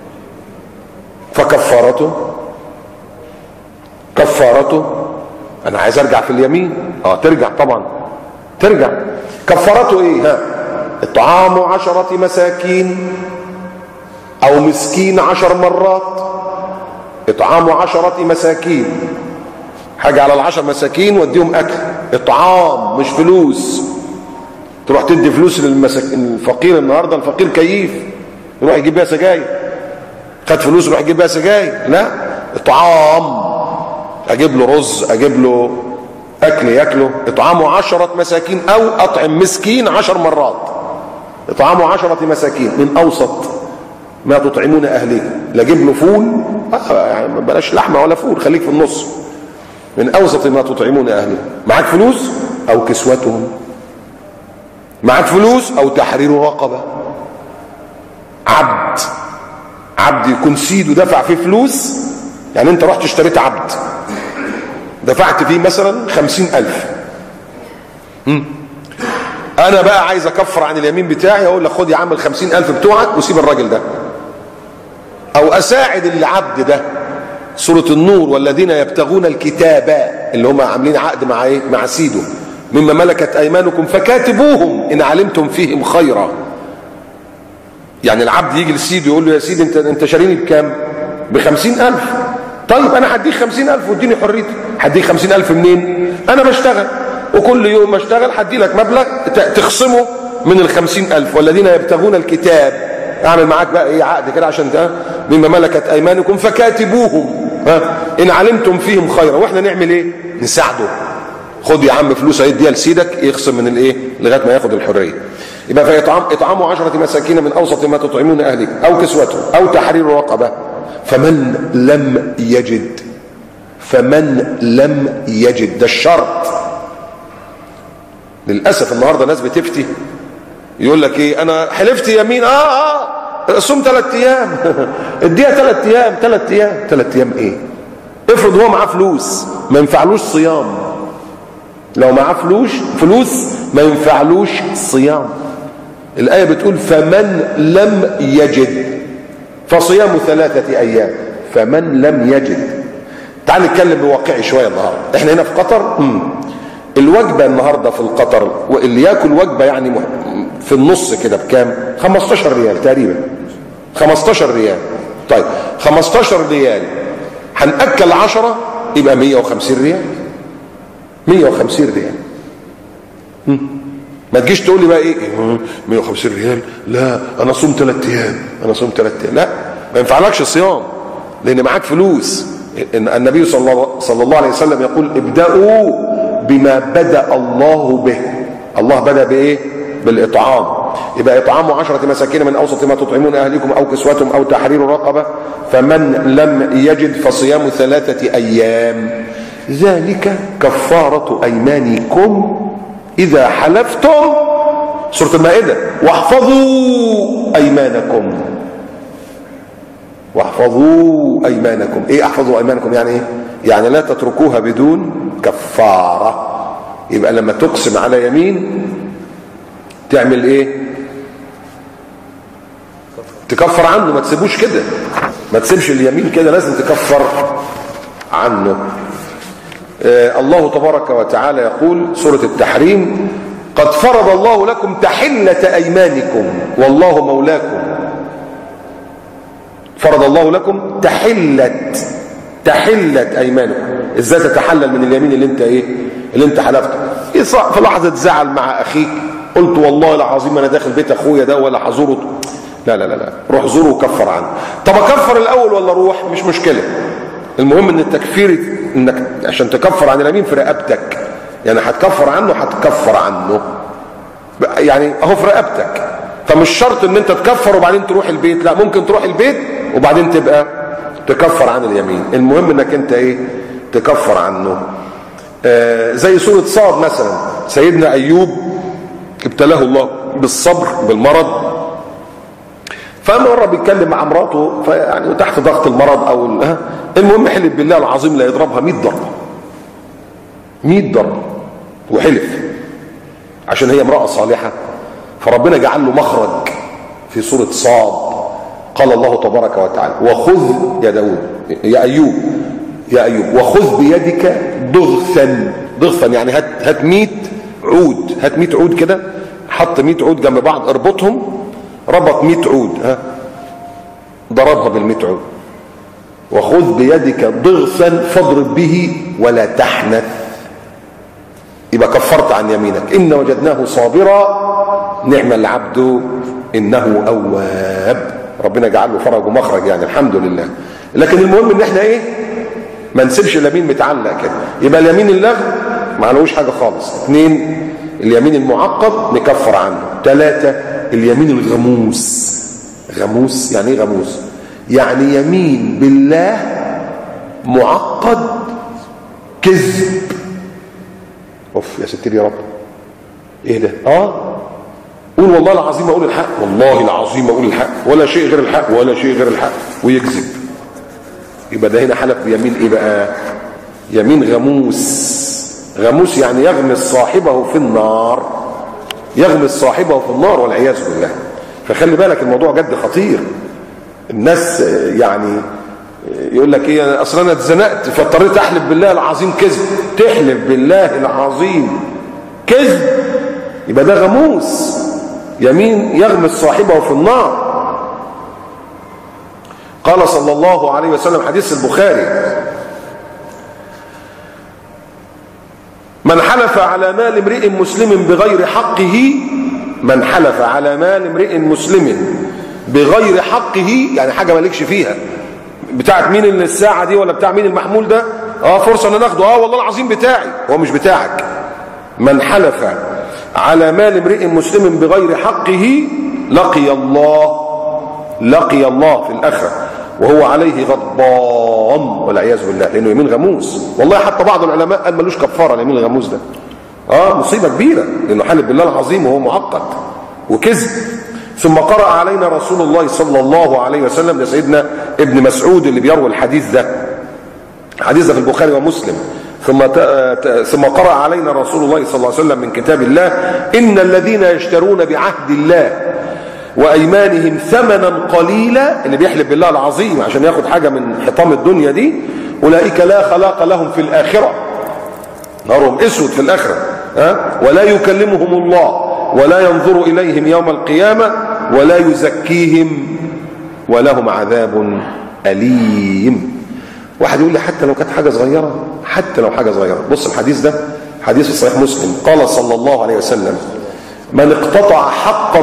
فكفارته انا عايز ارجع في اليمين. ترجع طبعا، ترجع. كفارته ايه؟ اطعام 10 مساكين او مسكين 10 مرات. اطعام 10 مساكين، حاجة على 10 مساكين واديهم اكل. اطعام مش فلوس، تروح تدي فلوس للفقير. النهارده الفقير كيف يروح يجيب بيها سجاير، خد فلوس يروح يجيب بيها سجاير. لا، اطعام، اجيب له رز، اجيب له اكل ياكله. اطعام 10 مساكين او اطعم مسكين 10 مرات. اطعام 10 مساكين من اوسط ما تطعمون اهليكم. لا اجيب له فول، يعني بلاش لحمه ولا فول، خليك في النص. من اوسط ما تطعمون اهليكم. معاك فلوس او كسوتهم، معاك فلوس او تحرير رقبه. عبد يكون سيده دفع فيه فلوس، يعني انت رحت اشتريت عبد دفعت فيه مثلا 50,000. انا بقى عايز اكفر عن اليمين بتاعي، اقول لك خد يا عم ال 50,000 بتوعك وسيب الراجل ده، او اساعد العبد ده. سورة النور: والذين يبتغون الكتاب، اللي هم عاملين عقد مع ايه؟ مع سيده. مما ملكت ايمانكم فكاتبوهم ان علمتم فيهم خيرا. يعني العبد يجي لسيده يقول له يا سيدي انت شاريني بكام؟ ب50,000. طيب انا هديك 50,000 واديني حريتي. هديك 50,000 منين؟ انا بشتغل وكل يوم بشتغل، هدي لك مبلغ تخصمه من ال50,000. والذين يبتغون الكتاب، اعمل معاك بقى ايه؟ عقد كده عشان ده مما ملكت ايمانكم فكاتبوهم ان علمتم فيهم خيرا. واحنا نعمل ايه؟ نساعده. خد يا عم فلوس هيديها لسيدك، يخصم من الايه لغايه ما ياخد الحريه. يبقى فاطعام 10 مساكين من اوسط ما تطعمون اهلكم او كسوتهم او تحرير رقبه. فمن لم يجد، ده الشرط. للاسف النهارده ناس بتفتي يقول لك ايه؟ انا حلفت يمين صوم 3 ايام اديها 3 ايام. 3 ايام ايه؟ افرض هو معاه فلوس ما ينفعلوش صيام. لو معاه فلوس ما ينفعلوش صيام. الآية بتقول فمن لم يجد فصيام 3 أيام. فمن لم يجد. تعال نتكلم بواقعي شوية النهاردة. احنا هنا في قطر، الوجبة النهاردة في القطر، واللي ياكل وجبة يعني في النص كده بكام؟ 15 ريال تقريبا. 15 ريال. طيب 15 ريال هنأكل 10 يبقى 150 ريال. 150 ريال. ما تجيش تقول لي بقى ايه 150 ريال؟ لا انا صوم 3 ايام، انا صوم 3 ايام. لا، ما ينفعلكش صيام لان معاك فلوس. النبي صلى الله عليه وسلم يقول ابدأوا بما بدأ الله به. الله بدأ بايه؟ بالاطعام. يبقى اطعام 10 مساكين من اوسط ما تطعمون اهلكم او كسوتهم او تحرير رقبه. فمن لم يجد فصيام 3 ايام. ذلك كفارة ايمانكم اذا حلفتم. سورة المائدة: واحفظوا ايمانكم. واحفظوا ايمانكم. ايه احفظوا ايمانكم يعني ايه؟ يعني لا تتركوها بدون كفارة. يبقى لما تقسم على يمين تعمل ايه؟ تكفر عنه، ما تسيبوش كده، ما تسيبش اليمين كده، لازم تكفر عنه. الله تبارك وتعالى يقول سورة التحريم: قد فرض الله لكم تحلة أيمانكم والله مولاكم. فرض الله لكم تحلة أيمانكم. ازاي تتحلل من اليمين اللي انت حلفته؟ في لحظة زعل مع أخيك قلت والله العظيم أنا داخل بيت أخويا ده ولا هزوره، لا روح زوره وكفر عنه. طب أكفر الأول ولا روح؟ مش مشكلة، المهم ان التكفير انك عشان تكفر عن اليمين في رقبتك، يعني هتكفر عنه يعني اهو في رقبتك. فمش شرط ان انت تكفر وبعدين تروح البيت، لا ممكن تروح البيت وبعدين تبقى تكفر عن اليمين. المهم انك انت تكفر عنه. زي سورة صاد مثلا، سيدنا ايوب ابتلاه الله بالصبر بالمرض، فمره بيتكلم مع مراته فيعني تحت ضغط المرض او المهم حلف بالله العظيم لا يضربها 100 ضربه وحلف عشان هي امراه صالحه. فربنا جعل له مخرج في سوره صاد. قال الله تبارك وتعالى وخذ يا داود يا ايوب وخذ بيدك ضغثا يعني هات 100 عود كده، حط 100 عود جنب بعض، اربطهم، ربط 100 عود ضربها بال100 عود. وخذ بيدك ضغثا فاضرب به ولا تحنث، يبقى كفرت عن يمينك. إن وجدناه صابرا نعم العبد إنه أواب. ربنا جعل له فرج ومخرج يعني الحمد لله. لكن المهم ان احنا ما نسيبش اليمين متعلق كده. يبقى اليمين اللغو ما عليهوش حاجه خالص. 2 اليمين المعقد نكفر عنه. 3 اليمين الغموس. غموس يعني ايه غموس؟ يعني يمين بالله معقد كذب. اوف يا ستير يا رب، ايه ده؟ قول والله العظيم اقول الحق، والله العظيم اقول الحق، ولا شيء غير الحق، ولا شيء غير الحق، ويكذب. يبقى ده هنا حلف بيمين ايه بقى؟ يمين غموس. غموس يعني يغمس صاحبه في النار، يغمس صاحبه في النار والعياذ بالله. فخلي بالك الموضوع جد خطير. الناس يعني يقول لك ايه، اصل انا اتزنقت فاضطريت احلف بالله العظيم كذب. تحلف بالله العظيم كذب يبقى ده غموس، يمين يغمس صاحبه في النار. قال صلى الله عليه وسلم حديث البخاري: من حلف على مال امرئ مسلم بغير حقه، من حلف على مال امرئ مسلم بغير حقه، يعني حاجه مالكش فيها، بتاعت مين الساعه دي ولا بتاع مين المحمول ده؟ فرصه ان ناخده. والله العظيم بتاعي، هو مش بتاعك. من حلف على مال امرئ مسلم بغير حقه لقي الله في الاخره وهو عليه غضبان والعياذ بالله، لانه يمين غموس. والله حتى بعض العلماء قال ملوش كفاره اليمين الغموس ده. مصيبه كبيره، لانه حلف بالله العظيم وهو معقد وكذب. ثم قرأ علينا رسول الله صلى الله عليه وسلم، ده سيدنا ابن مسعود اللي بيروي الحديث ده، حديث ده في البخاري ومسلم. ثم قرأ علينا رسول الله صلى الله عليه وسلم من كتاب الله: إن الذين يشترون بعهد الله وأيمانهم ثمنا قليلا، اللي بيحلف بالله العظيم عشان ياخد حاجة من حطام الدنيا دي، أولئك لا خلاق لهم في الآخرة، نارهم اسود في الآخرة. ولا يكلمهم الله ولا ينظر إليهم يوم القيامة ولا يزكيهم ولهم عذاب أليم. واحد يقول لي حتى لو كانت حاجة صغيرة، حتى لو حاجة صغيرة. بص الحديث ده حديث في صحيح مسلم. قال صلى الله عليه وسلم: من اقتطع حق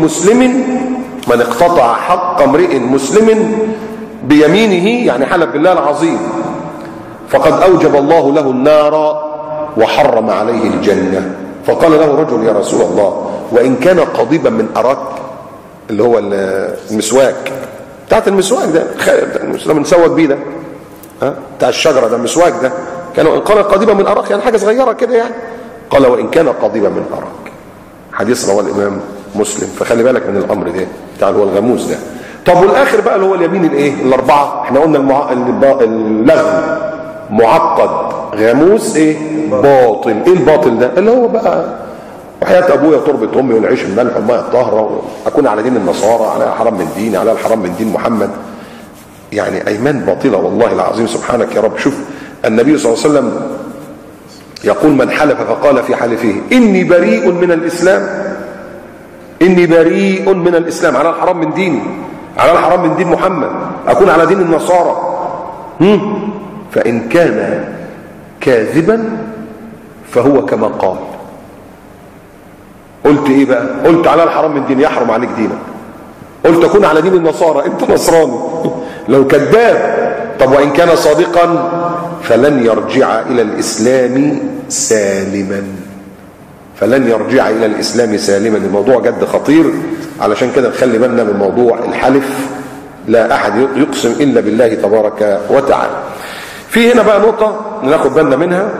امرئ مسلم بيمينه، يعني حلف بالله العظيم، فقد أوجب الله له النار وحرم عليه الجنة. فقال له رجل: يا رسول الله، وإن كان قضيبا من أراك، اللي هو المسواك، بتاعت المسواك ده لما بنسوق بيه ده، بتاع الشجرة ده، المسواك ده، قال قضيبا من أراك يعني حاجة صغيرة كده يعني. قال: وإن كان قضيبا من أراك. حديث رواه الإمام مسلم. فخلي بالك من الأمر ده بتاع هو الغموس ده. طب والآخر بقى اللي هو اليمين الأربعة. احنا قلنا اللغو معقد، غموس باطل. ايه الباطل ده؟ اللي هو بقى وحياة ابويا وتربة امي والعيش الملح والماء الطاهرة، اكون على دين النصارى، على حرام من ديني، على الحرام من دين محمد. يعني ايمان باطلة والله العظيم. سبحانك يا رب. شوف النبي صلى الله عليه وسلم يقول من حلف فقال في حلفه إني بريء من الإسلام، إني بريء من الإسلام، على الحرام من ديني، على الحرام من دين محمد، أكون على دين النصارى، فإن كان كاذبا فهو كما قال. قلت إيه بقى؟ قلت على الحرام من ديني، يحرم عليك دينك. قلت أكون على دين النصارى، أنت نصراني. لو كذاب. طب وإن كان صادقا فلن يرجع إلى الإسلام سالما، فلن يرجع إلى الإسلام سالما. الموضوع جد خطير، علشان كده نخلي بالنا من موضوع الحلف. لا أحد يقسم إلا بالله تبارك وتعالى. في هنا بقى نقطة ناخد بالنا منها،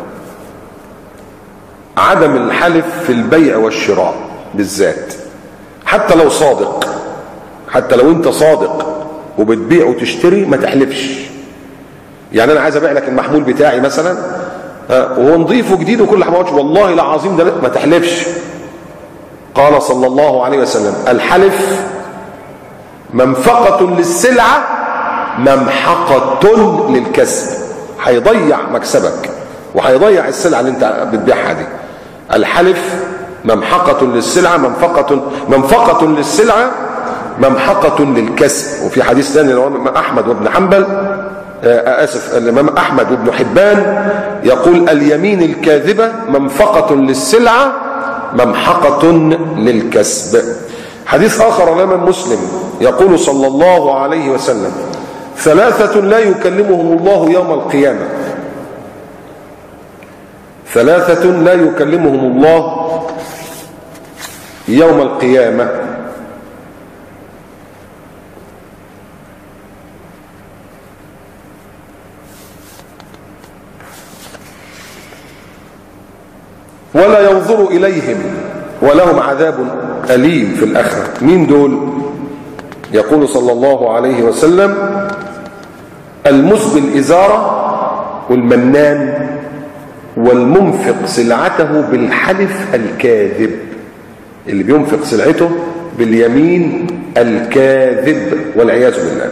عدم الحلف في البيع والشراء بالذات. حتى لو صادق، حتى لو انت صادق وبتبيع وتشتري ما تحلفش. يعني انا عايز ابيع لك المحمول بتاعي مثلا وهو نظيف وجديد وكل حاجه، والله العظيم ده ما تحلفش. قال صلى الله عليه وسلم الحلف منفقة للسلعة ممحقة للكسب. هيضيع مكسبك وهيضيع السلعة اللي انت بتبيعها دي. الحلف ممحقة للسلعة، منفقة للسلعة ممحقة للكسب. وفي حديث ثاني الإمام أحمد وابن حنبل، الإمام أحمد وابن حبان يقول اليمين الكاذبة منفقة للسلعة ممحقة للكسب. حديث آخر الإمام مسلم يقول صلى الله عليه وسلم ثلاثة لا يكلمهم الله يوم القيامة، ثلاثة لا يكلمهم الله يوم القيامة ولا ينظر إليهم ولهم عذاب أليم في الآخرة. مين دول؟ يقول صلى الله عليه وسلم المسبل إزارة والمنان والمنفق سلعته بالحلف الكاذب. اللي بينفق سلعته باليمين الكاذب والعياذ بالله.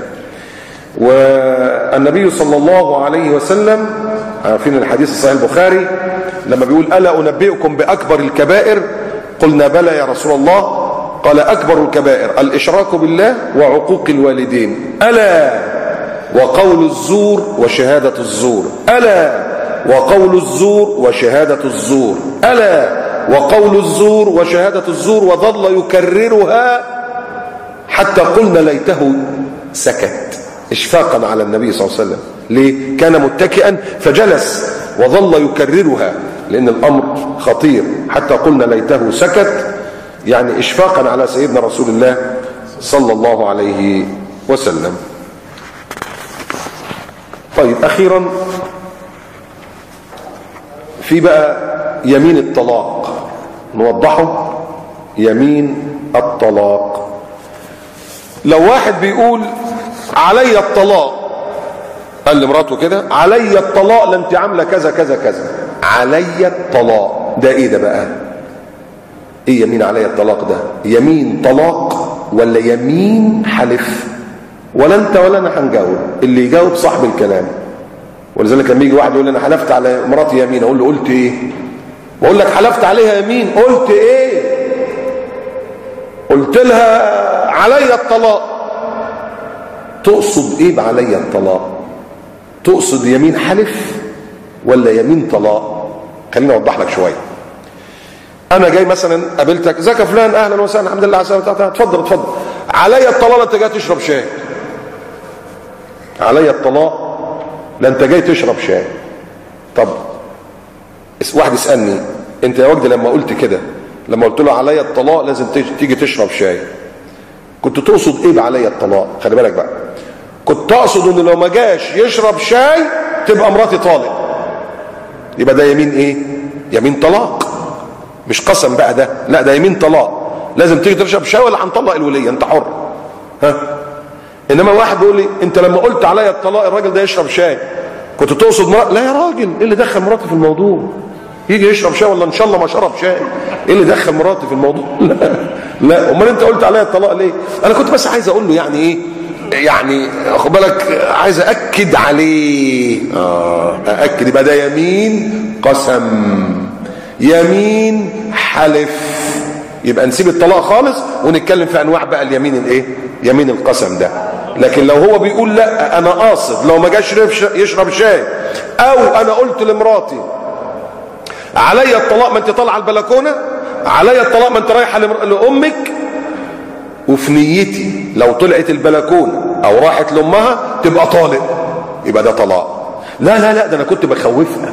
والنبي صلى الله عليه وسلم عارفين الحديث الصحيح البخاري لما بيقول ألا أنبئكم بأكبر الكبائر؟ قلنا بلى يا رسول الله. قال أكبر الكبائر الإشراك بالله وعقوق الوالدين، ألا وقول الزور وشهادة الزور، ألا وقول الزور وشهادة الزور، ألا وقول الزور وشهادة الزور. وظل يكررها حتى قلنا ليته سكت إشفاقا على النبي صلى الله عليه وسلم. ليه؟ كان متكئا فجلس وظل يكررها لأن الأمر خطير، حتى قلنا ليته سكت، يعني إشفاقا على سيدنا رسول الله صلى الله عليه وسلم. طيب أخيرا في بقى يمين الطلاق، نوضحه. يمين الطلاق لو واحد بيقول علي الطلاق، قال لمراته كده علي الطلاق، لا انت عامله كذا كذا كذا، علي الطلاق، ده ايه ده بقى؟ ايه يمين علي الطلاق ده؟ يمين طلاق ولا يمين حلف؟ ولا انت ولا انا هنجاوب، اللي يجاوب صاحب الكلام. ولذلك لما يجي واحد يقول لي انا حلفت على مراتي يمين، اقول له قلت ايه؟ بقول لك حلفت عليها يمين، قلت ايه؟ قلت لها علي الطلاق. تقصد ايه بعلي الطلاق؟ تقصد يمين حلف ولا يمين طلاق؟ خليني اوضح لك شويه. انا جاي مثلا قابلتك، ازيك يا فلان، اهلا وسهلا، الحمد لله على السلامه، اتفضل اتفضل. علي الطلاق انت جاي تشرب شاي. علي الطلاق لا انت جاي تشرب شاي. طب واحد يسالني انت يا وجدي لما قلت كده، لما قلت له علي الطلاق لازم تيجي تشرب شاي، كنت تقصد ايه بعلي الطلاق؟ خلي بالك بقى، كنت اقصد ان لو ما جاش يشرب شاي تبقى مراتي طالق، يبقى ده يمين ايه؟ يمين طلاق، مش قسم بقى ده، لا ده يمين طلاق. لازم تيجي تشرب شاي ولا هنطلق الوليه، انت حر. ها؟ انما واحد بيقول لي انت لما قلت عليا الطلاق الراجل ده يشرب شاي، كنت تقصد مراتي؟ لا يا راجل، ايه اللي دخل مراتي في الموضوع؟ يجي يشرب شاي ولا ان شاء الله ما شرب شاي، ايه اللي دخل مراتي في الموضوع؟ لا لا، امال انت قلت عليا الطلاق ليه؟ انا كنت بس عايز اقول له يعني ايه، يعني خد بالك، عايز اكد عليه. اكد، يبقى ده يمين قسم، يمين حلف. يبقى نسيب الطلاق خالص ونتكلم في انواع بقى اليمين الايه؟ يمين القسم ده. لكن لو هو بيقول لا انا قاصد، لو ما جاش يشرب شاي، او انا قلت لمراتي عليا الطلاق ما انت طالعه البلكونه، عليا الطلاق ما انت رايحه لامك، وفي نيتي لو طلعت البلكونه او راحت لامها تبقى طالق، يبقى ده طلاق. لا لا لا، ده انا كنت بخوفها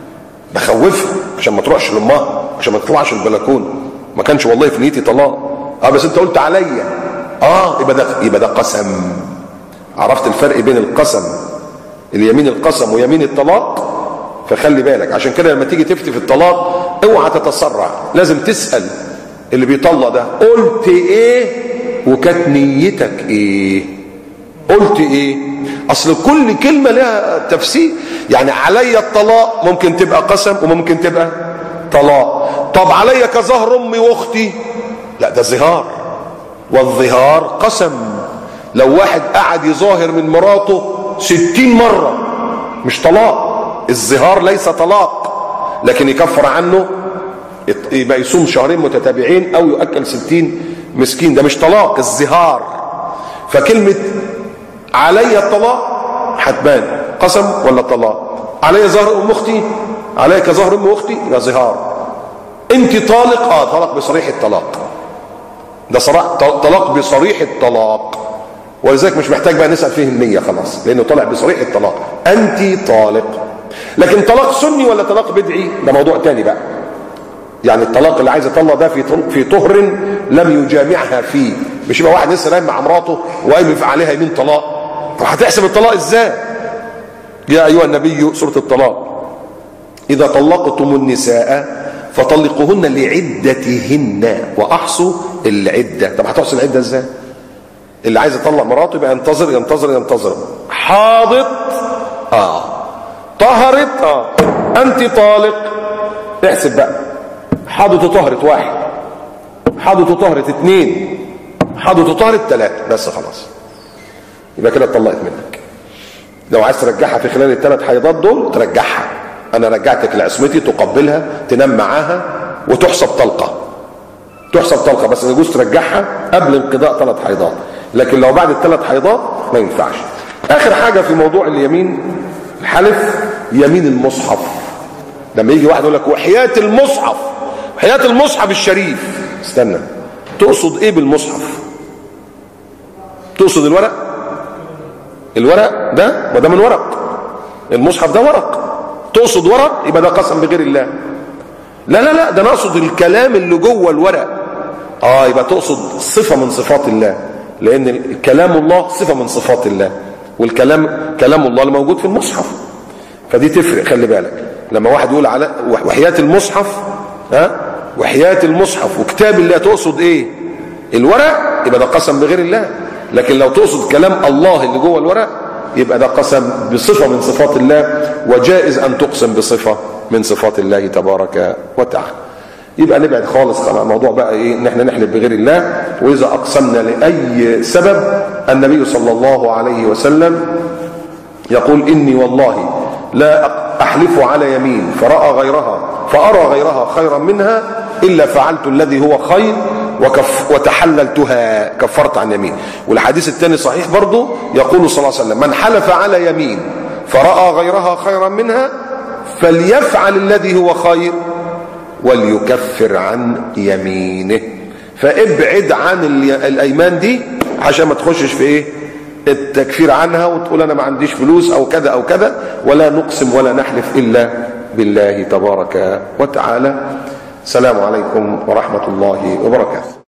عشان ما تروحش لامها، عشان ما تطلعش البلكونه، ما كانش والله في نيتي طلاق. بس انت قلت عليا، يبقى ده قسم. عرفت الفرق بين القسم، اليمين القسم ويمين الطلاق؟ فخلي بالك. عشان كده لما تيجي تفتي في الطلاق اوعى تتسرع، لازم تسأل اللي بيطلق ده قلت ايه وكانت نيتك ايه؟ قلت ايه؟ اصل كل كلمة لها تفسير. يعني عليا الطلاق ممكن تبقى قسم وممكن تبقى طلاق. طب عليا كظهر امي واختي، لا ده ظهار، والظهار قسم. لو واحد قعد يظاهر من مراته 60 مرة مش طلاق، الظهار ليس طلاق، لكن يكفر عنه، يبقى يصوم شهرين متتابعين او يؤكل 60 مسكين، ده مش طلاق، الظهار. فكلمة علي الطلاق هتبان قسم ولا طلاق. علي ظهر ام اختي، عليك ظهر ام اختي، يبقى ظهار. انت طالق، طلاق بصريح الطلاق، ده طلاق بصريح الطلاق، ولذلك مش محتاج بقى نسأل فيه النية خلاص، لانه طلع بصريح الطلاق، انت طالق. لكن طلاق سني ولا طلاق بدعي ده موضوع تاني بقى. يعني الطلاق اللي عايز يطلق ده في طهر لم يجامعها فيه، مش يبقى واحد لسه نايم مع مراته وقايم ينفع عليها يمين طلاق. طب هتحسب الطلاق ازاي؟ يا ايها النبي، سورة الطلاق، اذا طلقتم النساء فطلقوهن لعدتهن واحصوا العده. طب هتحصل العده ازاي؟ اللي عايز يطلق مراته يبقى ينتظر حاضت، طهرت، انت طالق. احسب بقى، حاضت وطهرت 1، حاضت وطهرت 2، حاضت وطهرت 3، بس خلاص يبقى كده اتطلقت منك. لو عايز ترجعها في خلال ال3 حيضات دول ترجعها، انا رجعتك لعصمتي، تقبلها، تنام معاها، وتحسب طلقه، بس يجوز ترجعها قبل انقضاء 3 حيضات. لكن لو بعد ال3 حيضات ما ينفعش. اخر حاجه في موضوع اليمين الحلف، يمين المصحف. لما يجي واحد يقول لك وحياة المصحف، حياة المصحف الشريف، استنى، تقصد ايه بالمصحف؟ تقصد الورق ده؟ ما ده من ورق، المصحف ده ورق. تقصد ورق يبقى ده قسم بغير الله. لا ده نقصد الكلام اللي جوه الورق. يبقى تقصد صفة من صفات الله، لان كلام الله صفة من صفات الله، والكلام كلام الله اللي موجود في المصحف. فدي تفرق، خلي بالك. لما واحد يقول على وحياة المصحف، وحياة المصحف وكتاب الله، تقصد ايه؟ الورق، يبقى ده قسم بغير الله. لكن لو تقصد كلام الله اللي جوه الورق يبقى ده قسم بصفة من صفات الله، وجائز ان تقسم بصفة من صفات الله تبارك وتعالى. يبقى نبعد خالص عن موضوع بقى ايه ان احنا نحلف بغير الله. واذا اقسمنا لاي سبب، النبي صلى الله عليه وسلم يقول اني والله لا احلف على يمين فارى غيرها خيرا منها الا فعلت الذي هو خير وتحللتها، كفرت عن يمين. والحديث الثاني صحيح برضو، يقول صلى الله عليه وسلم من حلف على يمين فرأى غيرها خيرا منها فليفعل الذي هو خير وليكفر عن يمينه. فابعد عن الايمان دي عشان ما تخشش في ايه؟ التكفير عنها وتقول انا ما عنديش فلوس او كذا او كذا. ولا نقسم ولا نحلف الا بالله تبارك وتعالى. السلام عليكم ورحمة الله وبركاته.